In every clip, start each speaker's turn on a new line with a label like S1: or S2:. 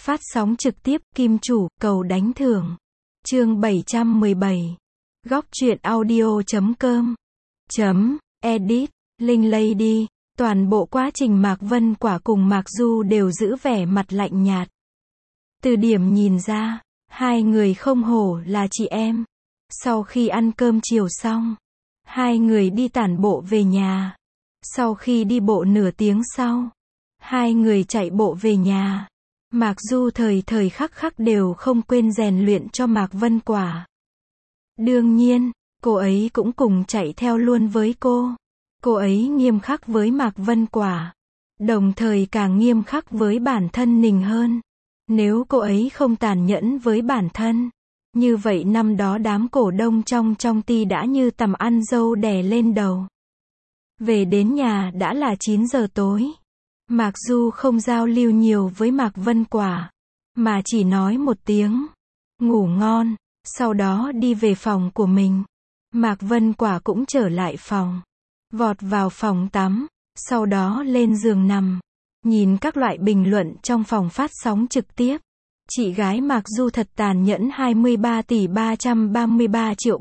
S1: Phát sóng trực tiếp, kim chủ, cầu đánh thưởng. Chương 717. Góc truyện audio.com. Edit, Linh Lady. Toàn bộ quá trình Mạc Vân Quả cùng Mạc Du đều giữ vẻ mặt lạnh nhạt. Từ điểm nhìn ra, hai người không hổ là chị em. Sau khi ăn cơm chiều xong, hai người đi tản bộ về nhà. Sau khi đi bộ nửa tiếng sau, hai người chạy bộ về nhà. Mạc Du thời thời khắc khắc đều không quên rèn luyện cho Mạc Vân Quả. Đương nhiên, cô ấy cũng cùng chạy theo luôn với cô. Cô ấy nghiêm khắc với Mạc Vân Quả, đồng thời càng nghiêm khắc với bản thân mình hơn. Nếu cô ấy không tàn nhẫn với bản thân, như vậy năm đó đám cổ đông trong ty đã như tằm ăn dâu đè lên đầu. Về đến nhà đã là 9 giờ tối. Mạc Du không giao lưu nhiều với Mạc Vân Quả, mà chỉ nói một tiếng ngủ ngon, sau đó đi về phòng của mình. Mạc Vân Quả cũng trở lại phòng, vọt vào phòng tắm, sau đó lên giường nằm, nhìn các loại bình luận trong phòng phát sóng trực tiếp. Chị gái Mạc Du thật tàn nhẫn, 23 tỷ 333 triệu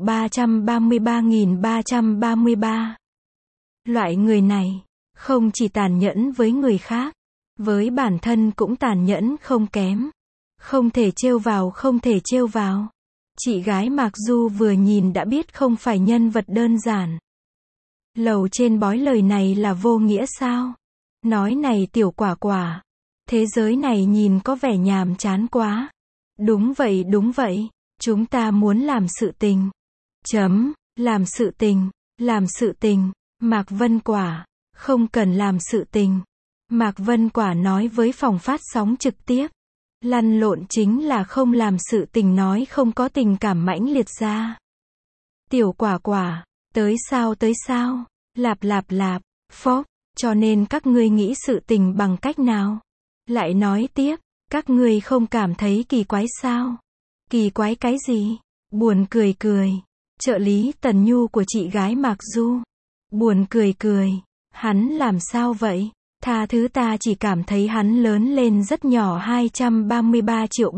S1: 333.333. Loại người này không chỉ tàn nhẫn với người khác, với bản thân cũng tàn nhẫn không kém. Không thể trêu vào, không thể trêu vào. Chị gái Mạc Du vừa nhìn đã biết không phải nhân vật đơn giản. Lầu trên bói lời này là vô nghĩa sao? Nói này Tiểu Quả Quả, thế giới này nhìn có vẻ nhàm chán quá. Đúng vậy, chúng ta muốn làm sự tình. Làm sự tình, Mạc Vân Quả, không cần làm sự tình. Mạc Vân Quả nói với phòng phát sóng trực tiếp. Lăn lộn chính là không làm sự tình, nói không có tình cảm mãnh liệt ra. Tiểu Quả Quả, tới sao, lạp, phốc, cho nên các ngươi nghĩ sự tình bằng cách nào? Lại nói tiếp, các ngươi không cảm thấy kỳ quái sao? Kỳ quái cái gì? Buồn cười. Trợ lý Tần Nhu của chị gái Mạc Du. Buồn cười. Hắn làm sao vậy? Tha thứ, ta chỉ cảm thấy hắn lớn lên rất nhỏ. 233 triệu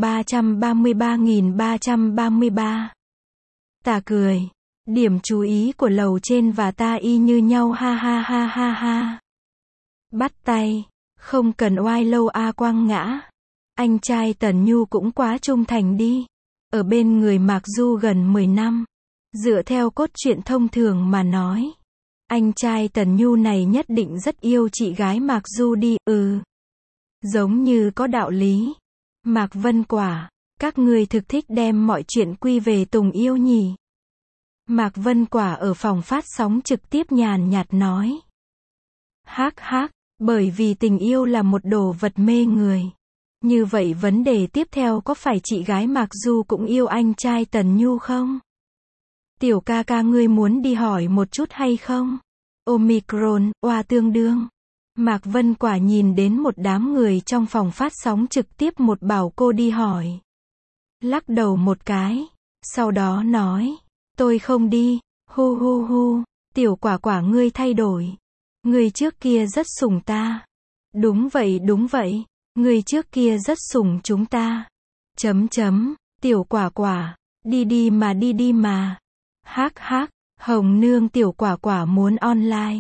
S1: 333.333. Ta cười. Điểm chú ý của lầu trên và ta y như nhau, ha. Bắt tay. Không cần oai lâu a Quang Ngã. Anh trai Tần Nhu cũng quá trung thành đi. Ở bên người Mạc Du gần 10 năm. Dựa theo cốt truyện thông thường mà nói, anh trai Tần Nhu này nhất định rất yêu chị gái Mạc Du đi. Giống như có đạo lý. Mạc Vân Quả, các ngươi thực thích đem mọi chuyện quy về tình yêu nhỉ? Mạc Vân Quả ở phòng phát sóng trực tiếp nhàn nhạt nói. Hắc, bởi vì tình yêu là một đồ vật mê người. Như vậy vấn đề tiếp theo, có phải chị gái Mạc Du cũng yêu anh trai Tần Nhu không? Tiểu ca ca, ngươi muốn đi hỏi một chút hay không? Omicron, oa tương đương. Mạc Vân Quả nhìn đến một đám người trong phòng phát sóng trực tiếp, một bảo cô đi hỏi. Lắc đầu một cái, sau đó nói, tôi không đi, hu. Tiểu Quả Quả, ngươi thay đổi. Ngươi trước kia rất sủng ta. Đúng vậy, ngươi trước kia rất sủng chúng ta. Tiểu Quả Quả, đi mà. Hắc, Hồng Nương, Tiểu Quả Quả muốn online.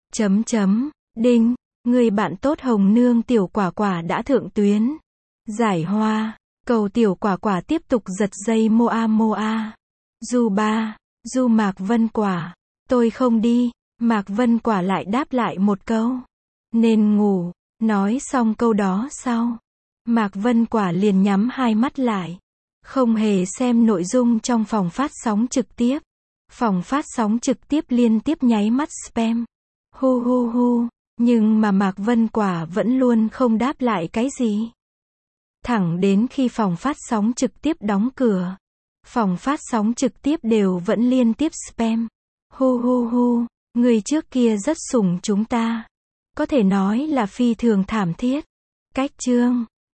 S1: Đinh, người bạn tốt Hồng Nương Tiểu Quả Quả đã thượng tuyến. Giải hoa, cầu Tiểu Quả Quả tiếp tục giật dây moa. Du Mạc Vân Quả, tôi không đi. Mạc Vân Quả lại đáp lại một câu. Nên ngủ. Nói xong câu đó sau, Mạc Vân Quả liền nhắm hai mắt lại, không hề xem nội dung trong phòng phát sóng trực tiếp. Phòng phát sóng trực tiếp liên tiếp nháy mắt spam. Hu. Nhưng mà Mạc Vân Quả vẫn luôn không đáp lại cái gì. Thẳng đến khi phòng phát sóng trực tiếp đóng cửa, phòng phát sóng trực tiếp đều vẫn liên tiếp spam. Hu. Người trước kia rất sủng chúng ta. Có thể nói là phi thường thảm thiết. Cách chương